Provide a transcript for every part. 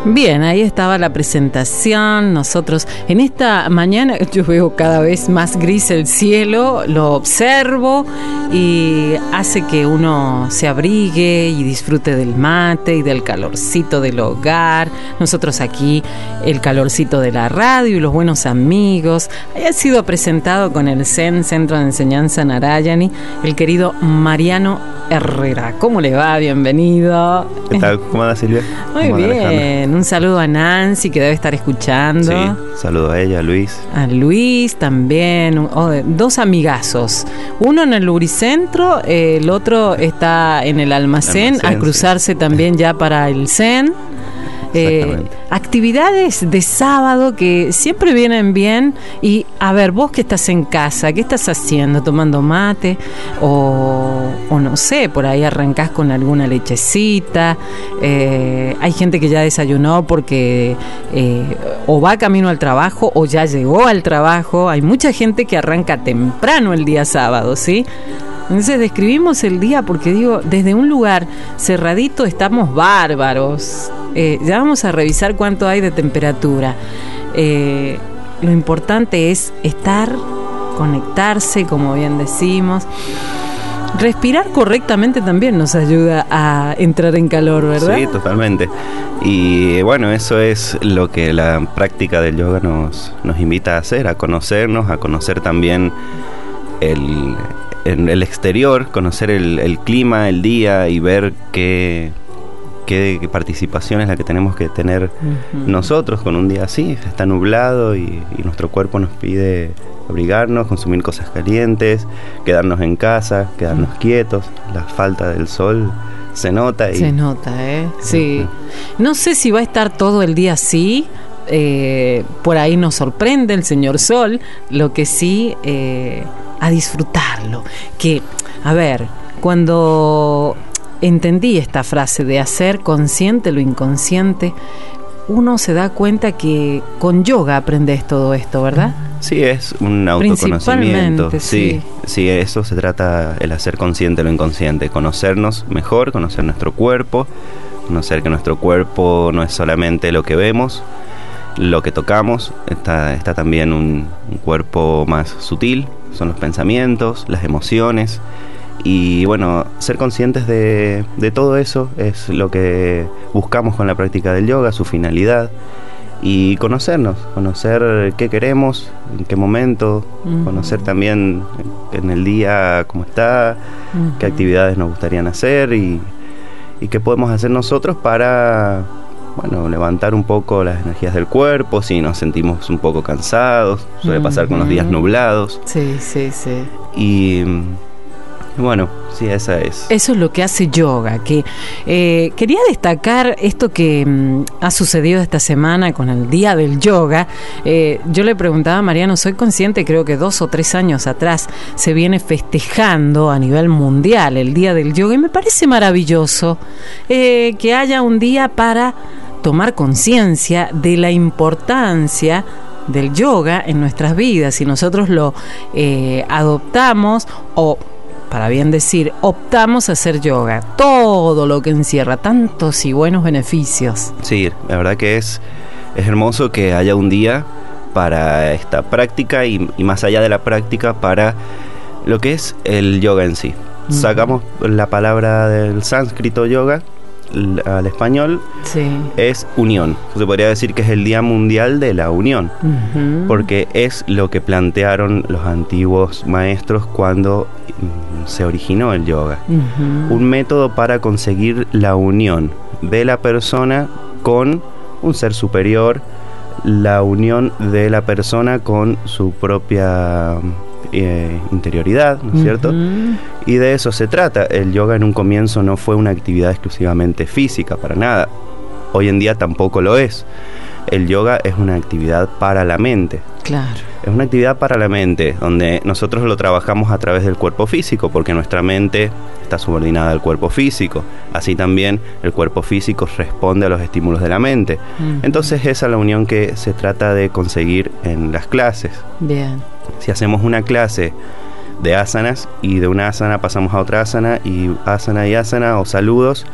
Bien, ahí estaba la presentación. Nosotros en esta mañana yo veo cada vez más gris el cielo, lo observo y hace que uno se abrigue y disfrute del mate y del calorcito del hogar. Nosotros aquí el calorcito de la radio y los buenos amigos. Ha sido presentado con el CEN, Centro de Enseñanza Narayani, el querido Mariano Herrera. ¿Cómo le va? Bienvenido. ¿Qué tal? ¿Cómo anda, Silvia? Muy bien. Un saludo a Nancy, que debe estar escuchando. Sí, saludo a ella, a Luis. A Luis también. Dos amigazos. Uno en el Lubricentro, el otro está en el almacén, a cruzarse también ya para el CEN. Actividades de sábado que siempre vienen bien. Y a ver, vos que estás en casa, ¿qué estás haciendo? ¿Tomando mate? O no sé, por ahí arrancás con alguna lechecita. Hay gente que ya desayunó porque o va camino al trabajo o ya llegó al trabajo. Hay mucha gente que arranca temprano el día sábado, ¿sí? Entonces describimos el día porque digo, desde un lugar cerradito estamos bárbaros. Ya vamos a revisar cuánto hay de temperatura. Lo importante es estar, conectarse, como bien decimos. Respirar correctamente también nos ayuda a entrar en calor, ¿verdad? Sí, totalmente. Y bueno, eso es lo que la práctica del yoga nos invita a hacer, a conocernos, a conocer también el exterior, conocer el clima, el día y ver qué participación es la que tenemos que tener nosotros con un día así. Está nublado y nuestro cuerpo nos pide abrigarnos, consumir cosas calientes, quedarnos en casa, quedarnos quietos. La falta del sol se nota. Se nota, sí. No sé si va a estar todo el día así. Por ahí nos sorprende el señor Sol. Lo que sí, a disfrutarlo. Que, a ver, cuando entendí esta frase de hacer consciente lo inconsciente, uno se da cuenta que con yoga aprendes todo esto, ¿verdad? Sí, es un autoconocimiento. Sí, eso se trata, el hacer consciente lo inconsciente, conocernos mejor, conocer nuestro cuerpo, conocer que nuestro cuerpo no es solamente lo que vemos, lo que tocamos, está también un cuerpo más sutil, son los pensamientos, las emociones. Y bueno, ser conscientes de todo eso es lo que buscamos con la práctica del yoga, su finalidad. Y conocernos, conocer qué queremos, en qué momento, conocer también en el día cómo está, qué actividades nos gustarían hacer y qué podemos hacer nosotros para, bueno, levantar un poco las energías del cuerpo, si nos sentimos un poco cansados, suele pasar con los días nublados. Sí. Y bueno, sí, esa es. Eso es lo que hace yoga. Que quería destacar esto que ha sucedido esta semana con el Día del Yoga. Yo le preguntaba a Mariano, soy consciente, creo que 2 o 3 años atrás se viene festejando a nivel mundial el Día del Yoga y me parece maravilloso que haya un día para tomar conciencia de la importancia del yoga en nuestras vidas. Si nosotros lo adoptamos o, para bien decir, optamos a hacer yoga, todo lo que encierra tantos y buenos beneficios. Sí, la verdad que es hermoso que haya un día para esta práctica y más allá de la práctica para lo que es el yoga en sí. Sacamos la palabra del sánscrito yoga al español, es unión. Se podría decir que es el Día Mundial de la Unión, porque es lo que plantearon los antiguos maestros cuando se originó el yoga. Un método para conseguir la unión de la persona con un ser superior, la unión de la persona con su propia interioridad, ¿no es cierto? Y de eso se trata. El yoga en un comienzo no fue una actividad exclusivamente física, para nada. Hoy en día tampoco lo es. El yoga es una actividad para la mente. Claro. Es una actividad para la mente, donde nosotros lo trabajamos a través del cuerpo físico, porque nuestra mente está subordinada al cuerpo físico. Así también el cuerpo físico responde a los estímulos de la mente. Entonces esa es la unión que se trata de conseguir en las clases. Bien. Si hacemos una clase de asanas y de una asana pasamos a otra asana y asana o saludos,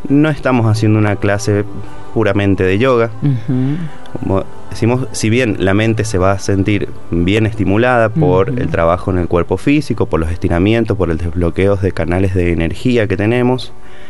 no estamos haciendo una clase puramente de yoga. Como decimos, si bien la mente se va a sentir bien estimulada por el trabajo en el cuerpo físico, por los estiramientos, por el desbloqueo de canales de energía que tenemos,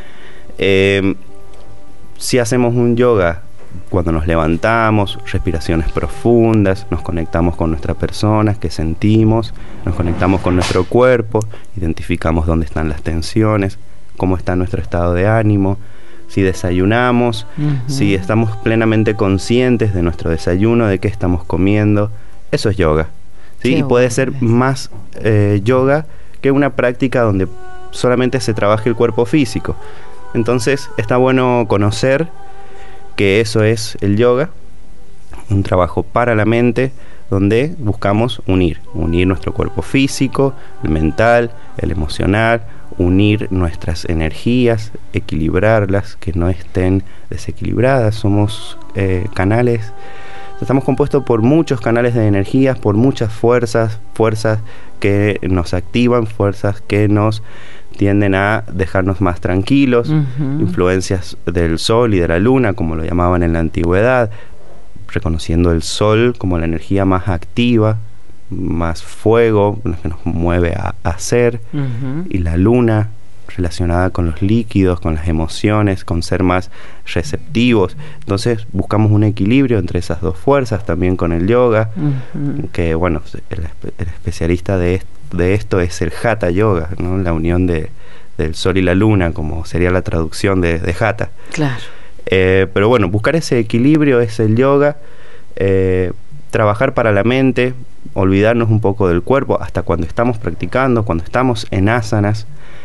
si hacemos un yoga cuando nos levantamos, respiraciones profundas, nos conectamos con nuestra persona, que sentimos, nos conectamos con nuestro cuerpo, identificamos dónde están las tensiones, cómo está nuestro estado de ánimo, si desayunamos, si estamos plenamente conscientes de nuestro desayuno, de qué estamos comiendo, eso es yoga, ¿sí? Y puede ser más yoga que una práctica donde solamente se trabaje el cuerpo físico. Entonces está bueno conocer que eso es el yoga, un trabajo para la mente, donde buscamos unir nuestro cuerpo físico, el mental, el emocional, unir nuestras energías, equilibrarlas, que no estén desequilibradas. Somos canales, estamos compuestos por muchos canales de energías, por muchas fuerzas que nos activan, fuerzas que nos tienden a dejarnos más tranquilos, influencias del sol y de la luna, como lo llamaban en la antigüedad, reconociendo el sol como la energía más activa, más fuego, lo que nos mueve a hacer, y la luna relacionada con los líquidos, con las emociones, con ser más receptivos. Entonces buscamos un equilibrio entre esas dos fuerzas, también con el yoga, que bueno, el especialista de esto es el Hatha Yoga, ¿no? La unión del sol y la luna, como sería la traducción de Hatha. Claro. Pero bueno, buscar ese equilibrio es el yoga, trabajar para la mente, olvidarnos un poco del cuerpo hasta cuando estamos practicando, cuando estamos en asanas,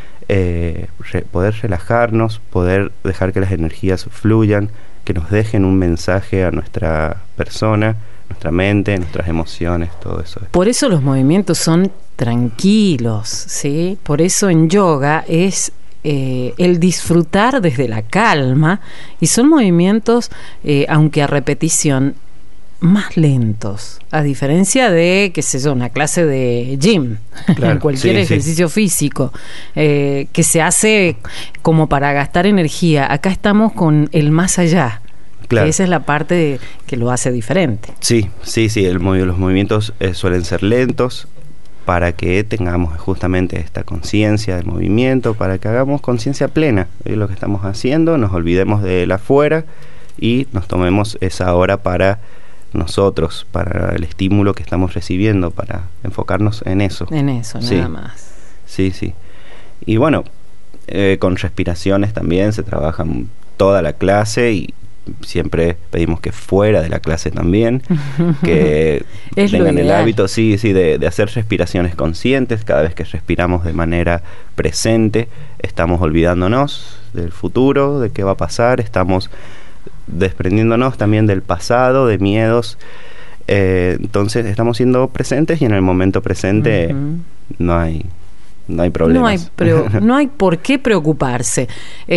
poder relajarnos, poder dejar que las energías fluyan, que nos dejen un mensaje a nuestra persona, nuestra mente, nuestras emociones, todo eso. Por eso los movimientos son tranquilos, ¿sí? Por eso en yoga es el disfrutar desde la calma, y son movimientos, aunque a repetición, más lentos, a diferencia de, qué sé yo, una clase de gym, claro, cualquier ejercicio físico, que se hace como para gastar energía. Acá estamos con el más allá. Claro. Esa es la parte que lo hace diferente. Sí, los movimientos suelen ser lentos, para que tengamos justamente esta conciencia del movimiento, para que hagamos conciencia plena de lo que estamos haciendo, nos olvidemos del afuera y nos tomemos esa hora para nosotros, para el estímulo que estamos recibiendo, para enfocarnos en eso. En eso, nada más. Sí. Y bueno, con respiraciones también se trabaja toda la clase, y siempre pedimos que fuera de la clase también, que tengan el hábito, de hacer respiraciones conscientes. Cada vez que respiramos de manera presente, estamos olvidándonos del futuro, de qué va a pasar, estamos desprendiéndonos también del pasado, de miedos. Entonces estamos siendo presentes, y en el momento presente no hay problemas. No hay por qué preocuparse.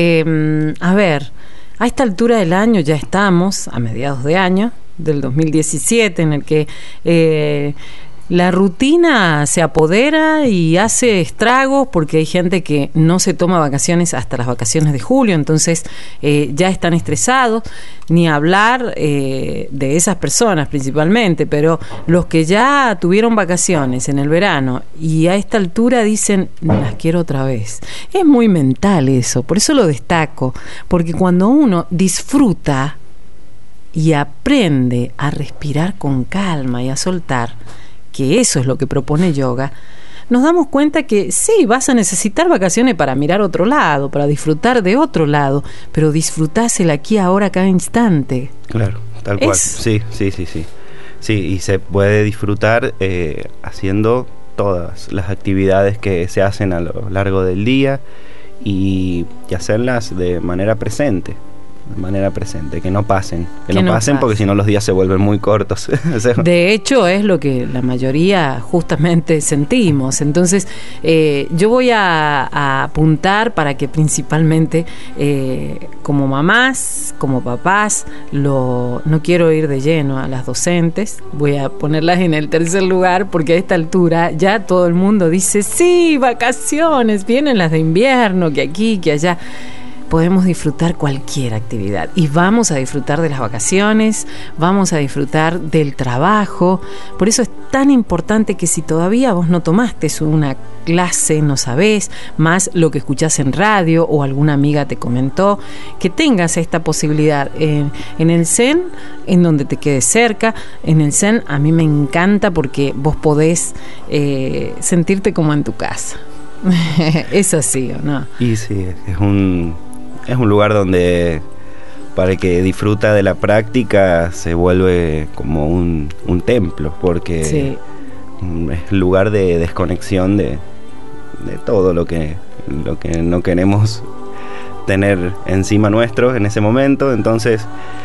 A ver, a esta altura del año ya estamos a mediados de año del 2017, en el que la rutina se apodera y hace estragos, porque hay gente que no se toma vacaciones hasta las vacaciones de julio, entonces ya están estresados, ni hablar de esas personas principalmente, pero los que ya tuvieron vacaciones en el verano y a esta altura dicen, las quiero otra vez. Es muy mental eso, por eso lo destaco, porque cuando uno disfruta y aprende a respirar con calma y a soltar, que eso es lo que propone yoga, nos damos cuenta que sí, vas a necesitar vacaciones para mirar otro lado, para disfrutar de otro lado, pero disfrutás el aquí, ahora, cada instante. Claro, tal cual. Sí, y se puede disfrutar haciendo todas las actividades que se hacen a lo largo del día, y hacerlas de manera presente. Que no pasen, porque si no los días se vuelven muy cortos. De hecho, es lo que la mayoría justamente sentimos. Entonces, yo voy a apuntar para que principalmente, como mamás, como papás, no quiero ir de lleno a las docentes, voy a ponerlas en el tercer lugar, porque a esta altura ya todo el mundo dice, sí, vacaciones, vienen las de invierno, que aquí, que allá. podemos disfrutar cualquier actividad y vamos a disfrutar de las vacaciones, vamos a disfrutar del trabajo. Por eso es tan importante que si todavía vos no tomaste una clase, no sabés, más lo que escuchás en radio o alguna amiga te comentó, que tengas esta posibilidad en el Zen, en donde te quede cerca. En el Zen a mí me encanta porque vos podés sentirte como en tu casa. ¿Es así o no? Y sí, es un lugar donde para el que disfruta de la práctica se vuelve como un templo, porque sí, es lugar de desconexión de todo lo que no queremos tener encima nuestro en ese momento. Entonces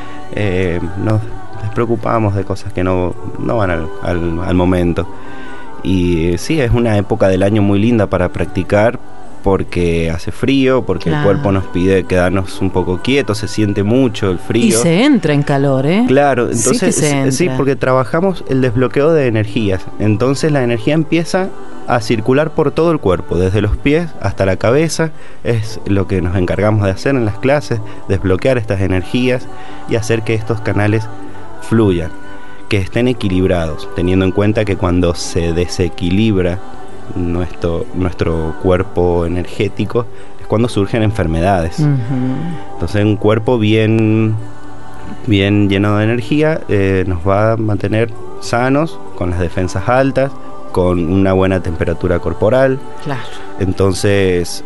nos despreocupamos de cosas que no van al momento. Y sí, es una época del año muy linda para practicar, porque hace frío, porque claro, el cuerpo nos pide quedarnos un poco quietos, se siente mucho el frío. Y se entra en calor, ¿eh? Claro, entonces sí, porque trabajamos el desbloqueo de energías. Entonces la energía empieza a circular por todo el cuerpo, desde los pies hasta la cabeza. Es lo que nos encargamos de hacer en las clases, desbloquear estas energías y hacer que estos canales fluyan, que estén equilibrados, teniendo en cuenta que cuando se desequilibra nuestro cuerpo energético es cuando surgen enfermedades. Entonces un cuerpo bien lleno de energía nos va a mantener sanos, con las defensas altas, con una buena temperatura corporal. Claro. Entonces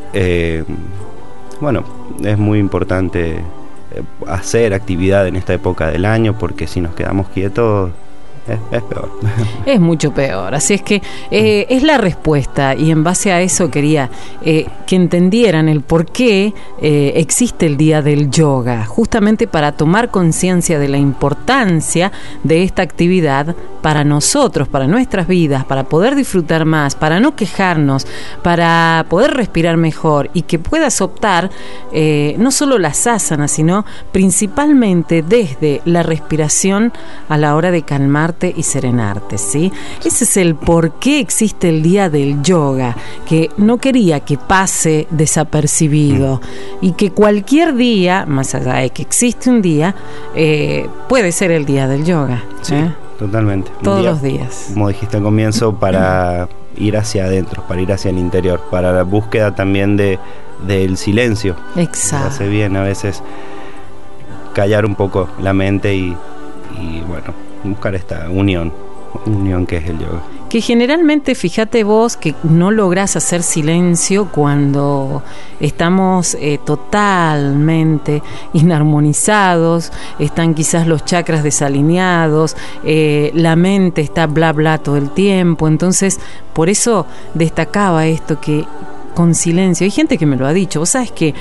bueno, es muy importante hacer actividad en esta época del año, porque si nos quedamos quietos es peor. Es mucho peor. Así es que es la respuesta, y en base a eso quería que entendieran el por qué existe el Día del Yoga, justamente para tomar conciencia de la importancia de esta actividad para nosotros, para nuestras vidas, para poder disfrutar más, para no quejarnos, para poder respirar mejor, y que puedas optar no solo las asanas, sino principalmente desde la respiración a la hora de calmarte y serenarte, ¿sí? Ese es el por qué existe el Día del Yoga, que no quería que pase desapercibido, y que cualquier día, más allá de que existe un día, puede ser el Día del Yoga. Sí, totalmente. Todos los días. Como dijiste al comienzo, para ir hacia adentro, para ir hacia el interior, para la búsqueda también del silencio. Exacto. Hace bien a veces callar un poco la mente y bueno, buscar esta unión que es el yoga. Que generalmente, fíjate vos, que no lográs hacer silencio cuando estamos totalmente inarmonizados, están quizás los chakras desalineados, la mente está bla bla todo el tiempo. Entonces, por eso destacaba esto, que con silencio. Hay gente que me lo ha dicho, vos sabés que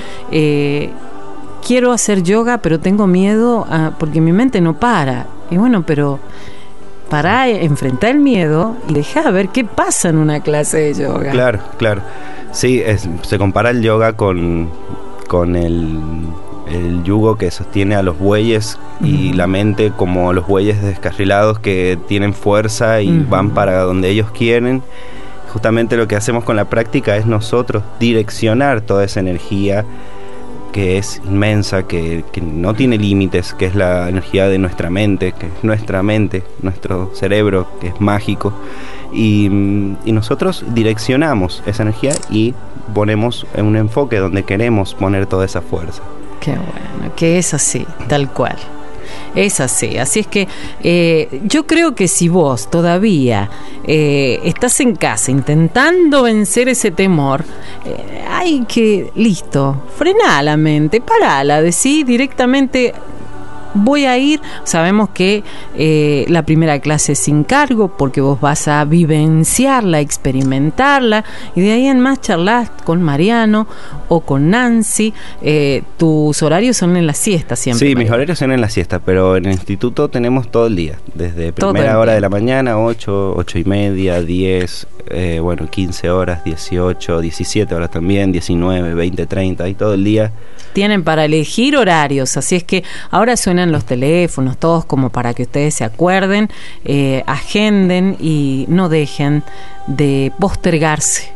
quiero hacer yoga, pero tengo miedo porque mi mente no para. Y bueno, pero para enfrentar el miedo y dejar ver qué pasa en una clase de yoga. Claro. Sí, se compara el yoga con el yugo que sostiene a los bueyes, y la mente como los bueyes descarrilados que tienen fuerza y van para donde ellos quieren. Justamente lo que hacemos con la práctica es nosotros direccionar toda esa energía que es inmensa, que no tiene límites, que es la energía de nuestra mente, que es nuestra mente, nuestro cerebro, que es mágico, y nosotros direccionamos esa energía y ponemos en un enfoque donde queremos poner toda esa fuerza. Qué bueno, que es así, tal cual. Es así. Así es que yo creo que si vos todavía estás en casa intentando vencer ese temor, hay que, frená la mente, parala, decí directamente: voy a ir. Sabemos que la primera clase es sin cargo, porque vos vas a vivenciarla, experimentarla, y de ahí en más charlas con Mariano o con Nancy. Tus horarios son en la siesta siempre. Sí, mis horarios son en la siesta, pero en el instituto tenemos todo el día, desde primera hora de la mañana, 8 y media, 10, 15 horas, 18, 17 horas también, 19, 20, 30, y todo el día. Tienen para elegir horarios, así es que ahora suenan los teléfonos, todos como para que ustedes se acuerden, agenden y no dejen de postergarse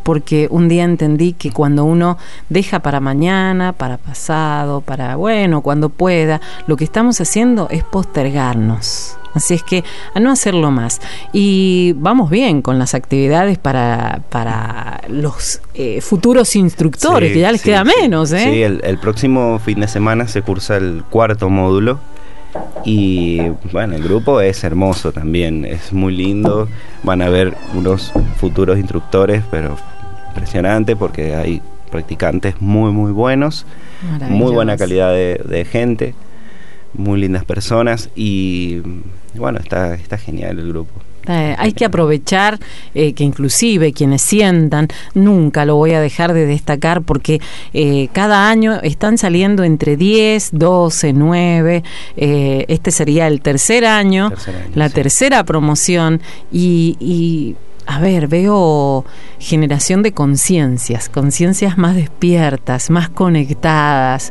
porque un día entendí que cuando uno deja para mañana, para pasado, para cuando pueda, lo que estamos haciendo es postergarnos. Así es que a no hacerlo más. Y vamos bien con las actividades para los futuros instructores, que ya les queda menos. Sí, el próximo fin de semana se cursa el 4º módulo. Y bueno, el grupo es hermoso también, es muy lindo. Van a haber unos futuros instructores, pero impresionante porque hay practicantes muy, muy buenos. Muy buena calidad de gente. Muy lindas personas y bueno, está genial el grupo. Hay que aprovechar que inclusive quienes sientan, nunca lo voy a dejar de destacar porque cada año están saliendo entre 10, 12, 9, este sería el tercer año, la tercera promoción y a ver, veo generación de conciencias más despiertas, más conectadas,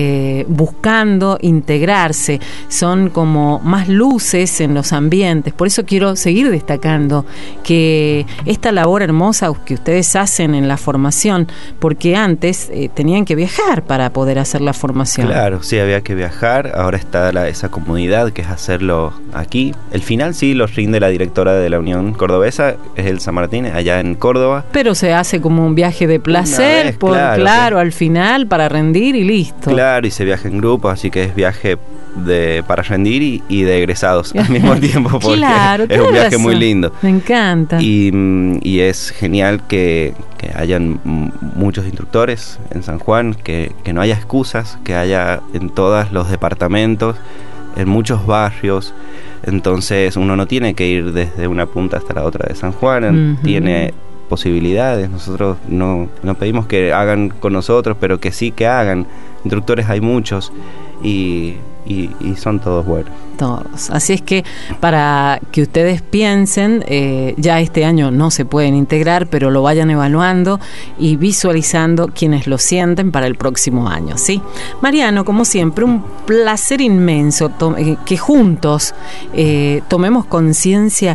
buscando integrarse, son como más luces en los ambientes. Por eso quiero seguir destacando que esta labor hermosa que ustedes hacen en la formación, porque antes tenían que viajar para poder hacer la formación. Claro, sí, había que viajar, ahora está esa comodidad que es hacerlo aquí. El final sí lo rinde la directora de la Unión Cordobesa, es el San Martín, allá en Córdoba. Pero se hace como un viaje de placer, claro, al final, para rendir y listo. Claro, y se viaja en grupo, así que es viaje para rendir y de egresados al mismo tiempo, porque es un viaje muy lindo. Me encanta. Y es genial que hayan muchos instructores en San Juan, que no haya excusas, que haya en todos los departamentos, en muchos barrios. Entonces uno no tiene que ir desde una punta hasta la otra de San Juan, tiene posibilidades. Nosotros no pedimos que hagan con nosotros, pero que sí que hagan. Instructores hay muchos y son todos buenos. Todos. Así es que para que ustedes piensen, ya este año no se pueden integrar, pero lo vayan evaluando y visualizando quienes lo sienten para el próximo año, ¿sí? Mariano, como siempre, un placer inmenso que juntos tomemos conciencia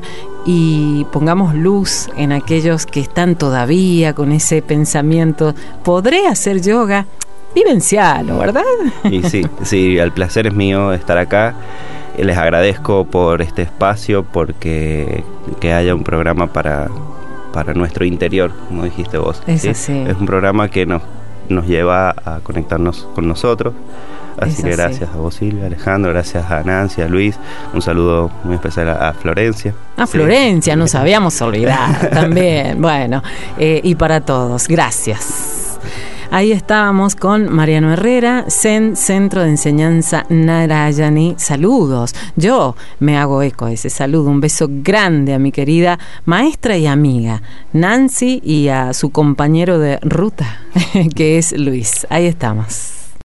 y pongamos luz en aquellos que están todavía con ese pensamiento, ¿podré hacer yoga? Vivencialo, ¿verdad? Y sí, el placer es mío estar acá. Les agradezco por este espacio, porque que haya un programa para nuestro interior, como dijiste vos. Es así. Es un programa que nos lleva a conectarnos con nosotros. Así que gracias a vos, Silvia, Alejandro, gracias a Nancy, a Luis. Un saludo muy especial a Florencia. A Florencia, nos habíamos olvidado también. Bueno, y para todos, gracias. Ahí estábamos con Mariano Herrera, Zen, Centro de Enseñanza Narayani. Saludos. Yo me hago eco de ese saludo. Un beso grande a mi querida maestra y amiga Nancy y a su compañero de ruta, que es Luis. Ahí estamos.